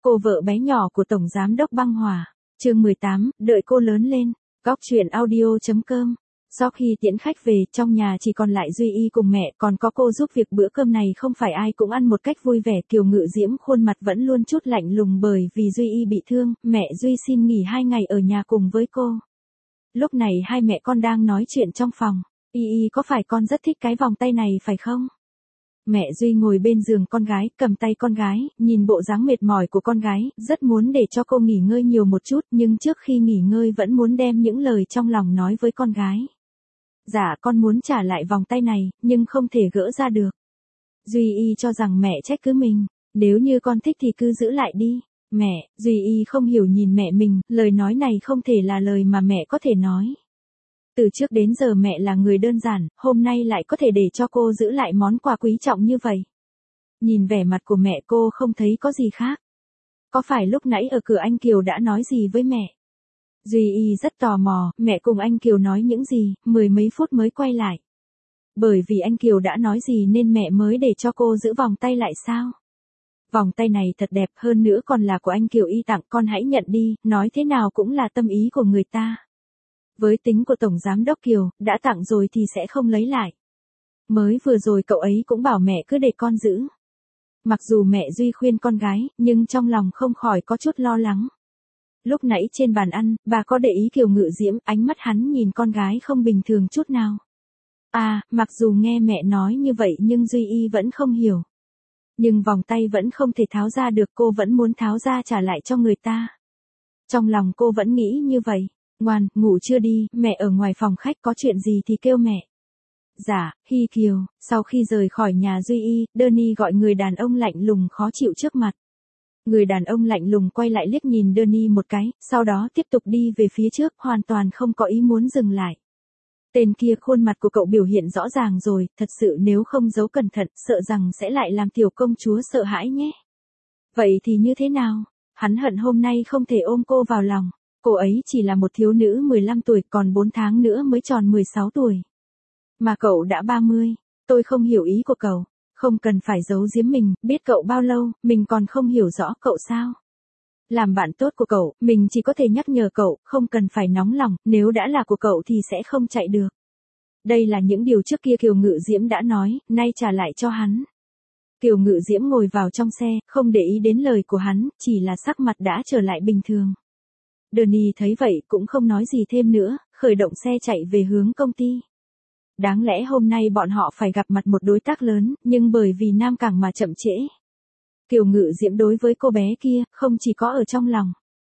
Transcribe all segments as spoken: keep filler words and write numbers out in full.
Cô vợ bé nhỏ của Tổng Giám đốc Băng Hòa. Chương mười tám, đợi cô lớn lên. Góc truyện audio.com. Sau khi tiễn khách về, trong nhà chỉ còn lại Duy Y cùng mẹ, còn có cô giúp việc. Bữa cơm này không phải ai cũng ăn một cách vui vẻ. Kiều Ngự Diễm khuôn mặt vẫn luôn chút lạnh lùng bởi vì Duy Y bị thương, mẹ Duy xin nghỉ hai ngày ở nhà cùng với cô. Lúc này hai mẹ con đang nói chuyện trong phòng. Y Y, có phải con rất thích cái vòng tay này phải không? Mẹ Duy ngồi bên giường con gái, cầm tay con gái, nhìn bộ dáng mệt mỏi của con gái, rất muốn để cho cô nghỉ ngơi nhiều một chút, nhưng trước khi nghỉ ngơi vẫn muốn đem những lời trong lòng nói với con gái. Dạ con muốn trả lại vòng tay này, nhưng không thể gỡ ra được. Duy Y cho rằng mẹ trách cứ mình, nếu như con thích thì cứ giữ lại đi. Mẹ, Duy Y không hiểu nhìn mẹ mình, lời nói này không thể là lời mà mẹ có thể nói. Từ trước đến giờ mẹ là người đơn giản, hôm nay lại có thể để cho cô giữ lại món quà quý trọng như vậy. Nhìn vẻ mặt của mẹ cô không thấy có gì khác. Có phải lúc nãy ở cửa anh Kiều đã nói gì với mẹ? Duy Y rất tò mò, mẹ cùng anh Kiều nói những gì, mười mấy phút mới quay lại. Bởi vì anh Kiều đã nói gì nên mẹ mới để cho cô giữ vòng tay lại sao? Vòng tay này thật đẹp, hơn nữa còn là của anh Kiều Y tặng, con hãy nhận đi, nói thế nào cũng là tâm ý của người ta. Với tính của Tổng Giám đốc Kiều, đã tặng rồi thì sẽ không lấy lại. Mới vừa rồi cậu ấy cũng bảo mẹ cứ để con giữ. Mặc dù mẹ Duy khuyên con gái, nhưng trong lòng không khỏi có chút lo lắng. Lúc nãy trên bàn ăn, bà có để ý Kiều Ngự Diễm, ánh mắt hắn nhìn con gái không bình thường chút nào. À, mặc dù nghe mẹ nói như vậy nhưng Duy Y vẫn không hiểu. Nhưng vòng tay vẫn không thể tháo ra được, cô vẫn muốn tháo ra trả lại cho người ta. Trong lòng cô vẫn nghĩ như vậy. Ngoan, ngủ chưa đi, mẹ ở ngoài phòng khách có chuyện gì thì kêu mẹ. Dạ, Hi Kiều. Sau khi rời khỏi nhà Duy Y, Danny gọi người đàn ông lạnh lùng khó chịu trước mặt. Người đàn ông lạnh lùng quay lại liếc nhìn Danny một cái, sau đó tiếp tục đi về phía trước, hoàn toàn không có ý muốn dừng lại. Tên kia khuôn mặt của cậu biểu hiện rõ ràng rồi, thật sự nếu không giấu cẩn thận, sợ rằng sẽ lại làm tiểu công chúa sợ hãi nhé. Vậy thì như thế nào? Hắn hận hôm nay không thể ôm cô vào lòng. Cô ấy chỉ là một thiếu nữ mười lăm tuổi, còn bốn tháng nữa mới tròn mười sáu tuổi. Mà cậu đã ba mươi. Tôi không hiểu ý của cậu. Không cần phải giấu giếm mình, biết cậu bao lâu, mình còn không hiểu rõ cậu sao. Làm bạn tốt của cậu, mình chỉ có thể nhắc nhở cậu, không cần phải nóng lòng, nếu đã là của cậu thì sẽ không chạy được. Đây là những điều trước kia Kiều Ngự Diễm đã nói, nay trả lại cho hắn. Kiều Ngự Diễm ngồi vào trong xe, không để ý đến lời của hắn, chỉ là sắc mặt đã trở lại bình thường. Danny thấy vậy cũng không nói gì thêm nữa, khởi động xe chạy về hướng công ty. Đáng lẽ hôm nay bọn họ phải gặp mặt một đối tác lớn, nhưng bởi vì Nam Cảng mà chậm trễ. Kiều Ngự Diễm đối với cô bé kia, không chỉ có ở trong lòng.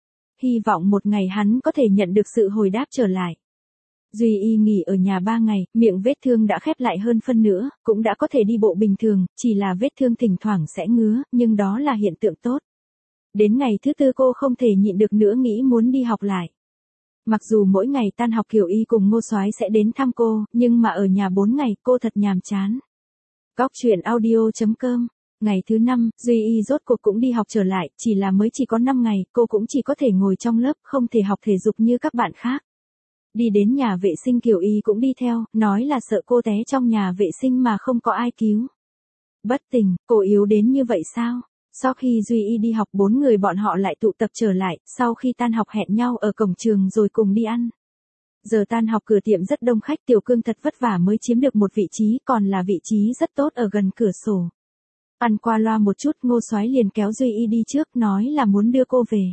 Hy vọng một ngày hắn có thể nhận được sự hồi đáp trở lại. Duy Y nghỉ ở nhà ba ngày, miệng vết thương đã khép lại hơn phân nữa, cũng đã có thể đi bộ bình thường, chỉ là vết thương thỉnh thoảng sẽ ngứa, nhưng đó là hiện tượng tốt. Đến ngày thứ tư cô không thể nhịn được nữa nghĩ muốn đi học lại. Mặc dù mỗi ngày tan học Kiều Y cùng Ngô Soái sẽ đến thăm cô, nhưng mà ở nhà bốn ngày cô thật nhàm chán. Góc truyện audio.com. Ngày thứ năm, Duy Y rốt cuộc cũng đi học trở lại, chỉ là mới chỉ có năm ngày, cô cũng chỉ có thể ngồi trong lớp, không thể học thể dục như các bạn khác. Đi đến nhà vệ sinh Kiều Y cũng đi theo, nói là sợ cô té trong nhà vệ sinh mà không có ai cứu. Bất tình, cô yếu đến như vậy sao? Sau khi Duy Y đi học bốn người bọn họ lại tụ tập trở lại, sau khi tan học hẹn nhau ở cổng trường rồi cùng đi ăn. Giờ tan học cửa tiệm rất đông khách, Tiểu Cương thật vất vả mới chiếm được một vị trí, còn là vị trí rất tốt ở gần cửa sổ. Ăn qua loa một chút, Ngô Soái liền kéo Duy Y đi trước, nói là muốn đưa cô về.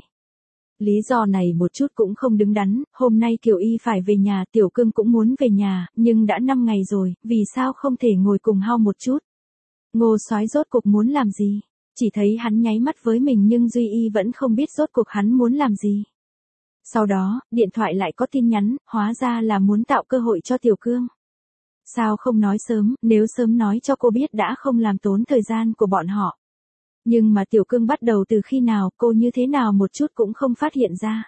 Lý do này một chút cũng không đứng đắn, hôm nay Kiều Y phải về nhà, Tiểu Cương cũng muốn về nhà, nhưng đã năm ngày rồi, vì sao không thể ngồi cùng hao một chút. Ngô Soái rốt cuộc muốn làm gì? Chỉ thấy hắn nháy mắt với mình nhưng Duy Y vẫn không biết rốt cuộc hắn muốn làm gì. Sau đó, điện thoại lại có tin nhắn, hóa ra là muốn tạo cơ hội cho Tiểu Cương. Sao không nói sớm, nếu sớm nói cho cô biết đã không làm tốn thời gian của bọn họ. Nhưng mà Tiểu Cương bắt đầu từ khi nào, cô như thế nào một chút cũng không phát hiện ra.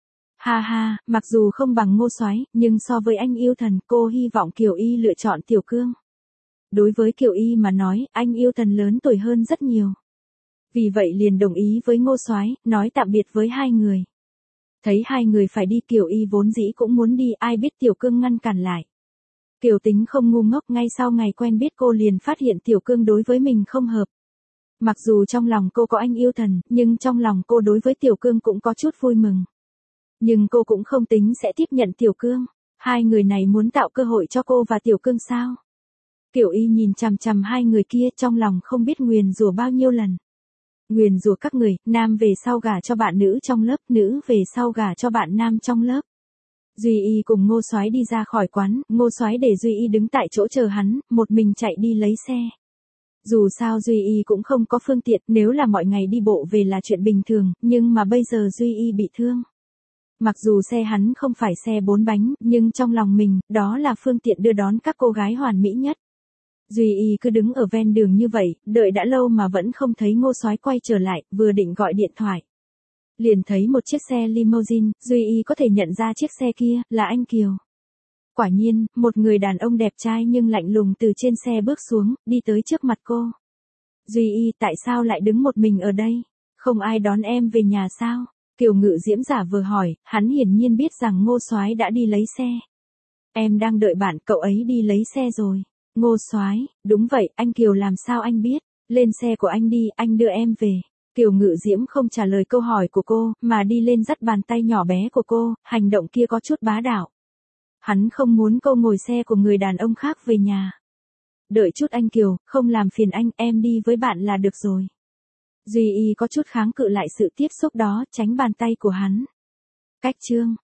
Ha ha, mặc dù không bằng Ngô Soái, nhưng so với anh yêu thần, cô hy vọng Kiều Y lựa chọn Tiểu Cương. Đối với Kiều Y mà nói, anh yêu thần lớn tuổi hơn rất nhiều. Vì vậy liền đồng ý với Ngô Soái, nói tạm biệt với hai người. Thấy hai người phải đi, Kiều Y vốn dĩ cũng muốn đi, ai biết Tiểu Cương ngăn cản lại. Kiều tính không ngu ngốc, ngay sau ngày quen biết cô liền phát hiện Tiểu Cương đối với mình không hợp. Mặc dù trong lòng cô có anh yêu thần, nhưng trong lòng cô đối với Tiểu Cương cũng có chút vui mừng. Nhưng cô cũng không tính sẽ tiếp nhận Tiểu Cương. Hai người này muốn tạo cơ hội cho cô và Tiểu Cương sao? Kiểu Y nhìn chằm chằm hai người kia trong lòng không biết nguyền rủa bao nhiêu lần. Nguyền rủa các người, nam về sau gả cho bạn nữ trong lớp, nữ về sau gả cho bạn nam trong lớp. Duy Y cùng Ngô Soái đi ra khỏi quán, Ngô Soái để Duy Y đứng tại chỗ chờ hắn, một mình chạy đi lấy xe. Dù sao Duy Y cũng không có phương tiện, nếu là mọi ngày đi bộ về là chuyện bình thường, nhưng mà bây giờ Duy Y bị thương. Mặc dù xe hắn không phải xe bốn bánh, nhưng trong lòng mình, đó là phương tiện đưa đón các cô gái hoàn mỹ nhất. Duy Y cứ đứng ở ven đường như vậy, đợi đã lâu mà vẫn không thấy Ngô Soái quay trở lại, vừa định gọi điện thoại. Liền thấy một chiếc xe limousine, Duy Y có thể nhận ra chiếc xe kia, là anh Kiều. Quả nhiên, một người đàn ông đẹp trai nhưng lạnh lùng từ trên xe bước xuống, đi tới trước mặt cô. Duy Y, tại sao lại đứng một mình ở đây? Không ai đón em về nhà sao? Kiều Ngự Diễm giả vờ hỏi, hắn hiển nhiên biết rằng Ngô Soái đã đi lấy xe. Em đang đợi bạn, cậu ấy đi lấy xe rồi. Ngô Soái, đúng vậy, anh Kiều làm sao anh biết? Lên xe của anh đi, anh đưa em về. Kiều Ngự Diễm không trả lời câu hỏi của cô, mà đi lên dắt bàn tay nhỏ bé của cô, hành động kia có chút bá đạo. Hắn không muốn cô ngồi xe của người đàn ông khác về nhà. Đợi chút anh Kiều, không làm phiền anh, em đi với bạn là được rồi. Duy Y có chút kháng cự lại sự tiếp xúc đó, tránh bàn tay của hắn. Cách chương